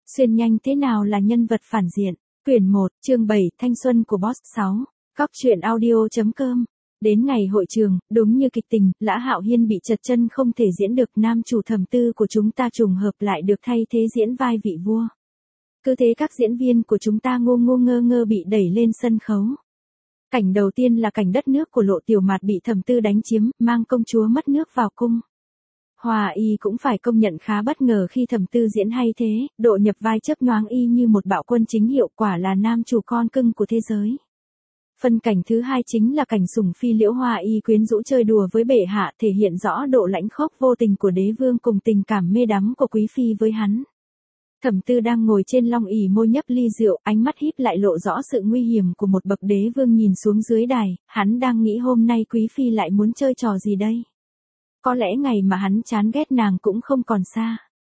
Xuyên nhanh thế nào là nhân vật phản diện? Quyển 1, chương 7, Thanh xuân của Boss 6. Cóc truyện audio.com. Đến ngày hội trường, đúng như kịch tình, Lã Hạo Hiên bị trật chân không thể diễn được, nam chủ Thẩm Tư của chúng ta trùng hợp lại được thay thế diễn vai vị vua. Cứ thế các diễn viên của chúng ta ngu ngơ ngơ bị đẩy lên sân khấu. Cảnh đầu tiên là cảnh đất nước của Lộ Tiểu Mạt bị Thẩm Tư đánh chiếm, mang công chúa mất nước vào cung. Hòa y cũng phải công nhận khá bất ngờ khi Thẩm Tư diễn hay thế, độ nhập vai chớp nhoáng y như một bạo quân chính hiệu, quả là nam chủ con cưng của thế giới. Phân cảnh thứ hai chính là cảnh sủng phi Liễu Hòa y quyến rũ chơi đùa với bệ hạ, thể hiện rõ độ lãnh khốc vô tình của đế vương cùng tình cảm mê đắm của quý phi với hắn. Thẩm Tư đang ngồi trên long ỷ môi nhấp ly rượu, ánh mắt híp lại lộ rõ sự nguy hiểm của một bậc đế vương nhìn xuống dưới đài, hắn đang nghĩ hôm nay quý phi lại muốn chơi trò gì đây? Có lẽ ngày mà hắn chán ghét nàng cũng không còn xa.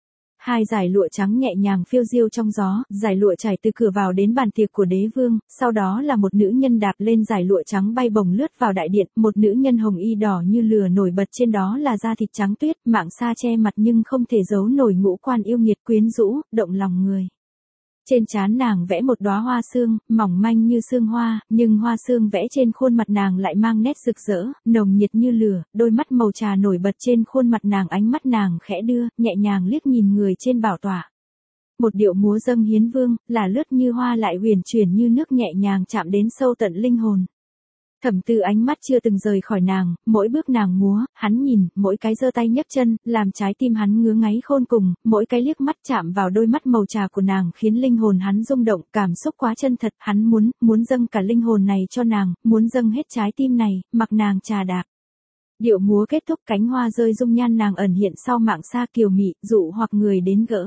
Hai dải lụa trắng nhẹ nhàng phiêu diêu trong gió, dải lụa trải từ cửa vào đến bàn tiệc của đế vương, sau đó là một nữ nhân đạp lên dải lụa trắng bay bổng lướt vào đại điện, một nữ nhân hồng y đỏ như lửa nổi bật trên đó là da thịt trắng tuyết, mạng sa che mặt nhưng không thể giấu nổi ngũ quan yêu nghiệt quyến rũ, động lòng người. Trên trán nàng vẽ một đóa hoa sương, mỏng manh như sương hoa, nhưng hoa sương vẽ trên khuôn mặt nàng lại mang nét rực rỡ, nồng nhiệt như lửa, đôi mắt màu trà nổi bật trên khuôn mặt nàng, ánh mắt nàng khẽ đưa, nhẹ nhàng liếc nhìn người trên bảo tọa. Một điệu múa dâng hiến vương, là lướt như hoa lại huyền chuyển như nước, nhẹ nhàng chạm đến sâu tận linh hồn. Thẩm Tư ánh mắt chưa từng rời khỏi nàng, mỗi bước nàng múa, hắn nhìn, mỗi cái giơ tay nhấc chân, làm trái tim hắn ngứa ngáy khôn cùng, mỗi cái liếc mắt chạm vào đôi mắt màu trà của nàng khiến linh hồn hắn rung động, cảm xúc quá chân thật, hắn muốn dâng cả linh hồn này cho nàng, muốn dâng hết trái tim này, mặc nàng trà đạp. Điệu múa kết thúc, cánh hoa rơi, dung nhan nàng ẩn hiện sau mạng sa kiều mị, dụ hoặc người đến gỡ.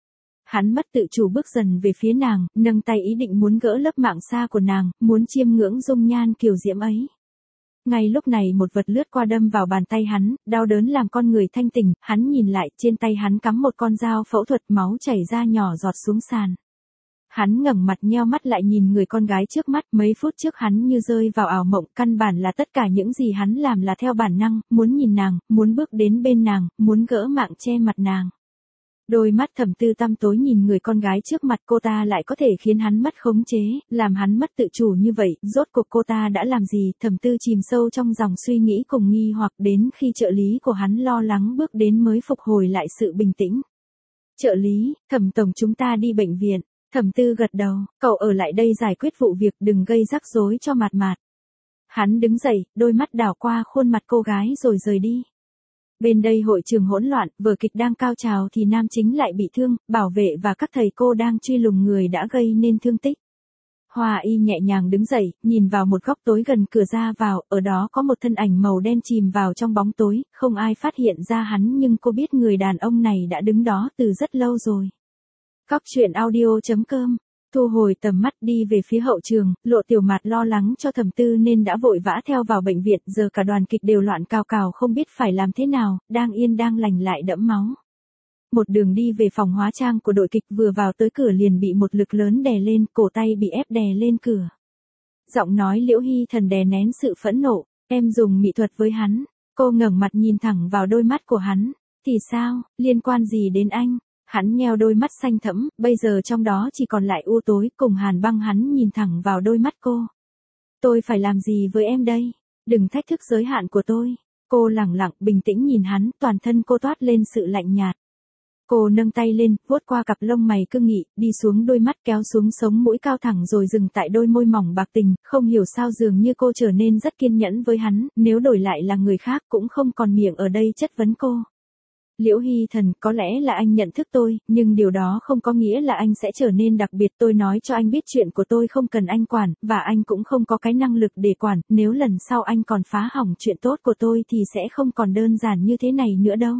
Hắn mất tự chủ bước dần về phía nàng, nâng tay ý định muốn gỡ lớp mạng sa của nàng, muốn chiêm ngưỡng dung nhan kiều diễm ấy. Ngay lúc này một vật lướt qua đâm vào bàn tay hắn, đau đớn làm con người thanh tỉnh, hắn nhìn lại, trên tay hắn cắm một con dao phẫu thuật, máu chảy ra nhỏ giọt xuống sàn. Hắn ngẩng mặt nheo mắt lại nhìn người con gái trước mắt, mấy phút trước hắn như rơi vào ảo mộng, căn bản là tất cả những gì hắn làm là theo bản năng, muốn nhìn nàng, muốn bước đến bên nàng, muốn gỡ mạng che mặt nàng. Đôi mắt Thẩm Tư tăm tối nhìn người con gái trước mặt, cô ta lại có thể khiến hắn mất khống chế, làm hắn mất tự chủ như vậy, rốt cuộc cô ta đã làm gì? Thẩm Tư chìm sâu trong dòng suy nghĩ cùng nghi hoặc, đến khi trợ lý của hắn lo lắng bước đến mới phục hồi lại sự bình tĩnh. Trợ lý, Thẩm tổng, chúng ta đi bệnh viện. Thẩm Tư gật đầu, cậu ở lại đây giải quyết vụ việc, đừng gây rắc rối cho Mạt Mạt. Hắn đứng dậy, đôi mắt đảo qua khuôn mặt cô gái rồi rời đi. Bên đây hội trường hỗn loạn, vở kịch đang cao trào thì nam chính lại bị thương, bảo vệ và các thầy cô đang truy lùng người đã gây nên thương tích. Hòa y nhẹ nhàng đứng dậy, nhìn vào một góc tối gần cửa ra vào, ở đó có một thân ảnh màu đen chìm vào trong bóng tối, không ai phát hiện ra hắn nhưng cô biết người đàn ông này đã đứng đó từ rất lâu rồi. Cóc truyện audio.com. Thu hồi tầm mắt đi về phía hậu trường, Lộ Tiểu Mạt lo lắng cho Thẩm Tư nên đã vội vã theo vào bệnh viện, giờ cả đoàn kịch đều loạn cào cào không biết phải làm thế nào, đang yên đang lành lại đẫm máu. Một đường đi về phòng hóa trang của đội kịch, vừa vào tới cửa liền bị một lực lớn đè lên, cổ tay bị ép đè lên cửa. Giọng nói Liễu Hy Thần đè nén sự phẫn nộ, em dùng mỹ thuật với hắn. Cô ngẩng mặt nhìn thẳng vào đôi mắt của hắn. Thì sao, liên quan gì đến anh? Hắn nheo đôi mắt xanh thẫm, bây giờ trong đó chỉ còn lại u tối, cùng hàn băng. Hắn nhìn thẳng vào đôi mắt cô. Tôi phải làm gì với em đây? Đừng thách thức giới hạn của tôi. Cô lẳng lặng, bình tĩnh nhìn hắn, toàn thân cô toát lên sự lạnh nhạt. Cô nâng tay lên, vuốt qua cặp lông mày cương nghị, đi xuống đôi mắt, kéo xuống sống mũi cao thẳng rồi dừng tại đôi môi mỏng bạc tình, không hiểu sao dường như cô trở nên rất kiên nhẫn với hắn, nếu đổi lại là người khác cũng không còn miệng ở đây chất vấn cô. Liễu Hy Thần, có lẽ là anh nhận thức tôi, nhưng điều đó không có nghĩa là anh sẽ trở nên đặc biệt. Tôi nói cho anh biết chuyện của tôi không cần anh quản, và anh cũng không có cái năng lực để quản, nếu lần sau anh còn phá hỏng chuyện tốt của tôi thì sẽ không còn đơn giản như thế này nữa đâu.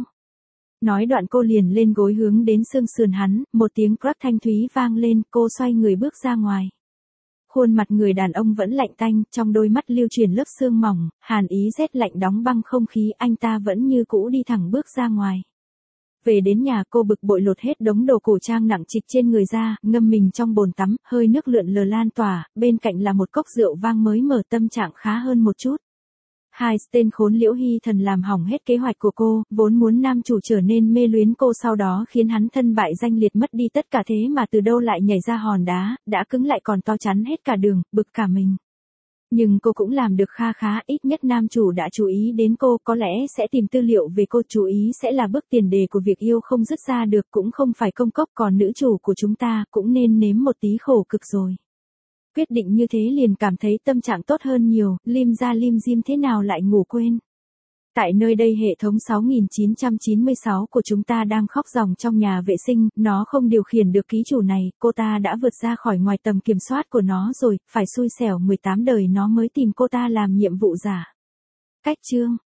Nói đoạn cô liền lên gối hướng đến xương sườn hắn, một tiếng crack thanh thúy vang lên, cô xoay người bước ra ngoài. Khuôn mặt người đàn ông vẫn lạnh tanh, trong đôi mắt lưu truyền lớp sương mỏng, hàn ý rét lạnh đóng băng không khí, anh ta vẫn như cũ đi thẳng bước ra ngoài. Về đến nhà cô bực bội lột hết đống đồ cổ trang nặng trịch trên người ra, ngâm mình trong bồn tắm, hơi nước lượn lờ lan tỏa, bên cạnh là một cốc rượu vang mới mở, tâm trạng khá hơn một chút. Hai, tên khốn Liễu Hy Thần làm hỏng hết kế hoạch của cô, vốn muốn nam chủ trở nên mê luyến cô sau đó khiến hắn thân bại danh liệt mất đi tất cả thế mà từ đâu lại nhảy ra hòn đá, đã cứng lại còn to chắn hết cả đường, bực cả mình. Nhưng cô cũng làm được kha khá, ít nhất nam chủ đã chú ý đến cô, có lẽ sẽ tìm tư liệu về cô, chú ý sẽ là bước tiền đề của việc yêu không dứt ra được, cũng không phải công cốc, còn nữ chủ của chúng ta cũng nên nếm một tí khổ cực rồi. Quyết định như thế liền cảm thấy tâm trạng tốt hơn nhiều, lim ra lim dim thế nào lại ngủ quên. Tại nơi đây hệ thống 6996 của chúng ta đang khóc ròng trong nhà vệ sinh, nó không điều khiển được ký chủ này, cô ta đã vượt ra khỏi ngoài tầm kiểm soát của nó rồi, phải xui xẻo 18 đời nó mới tìm cô ta làm nhiệm vụ giả. Cách chương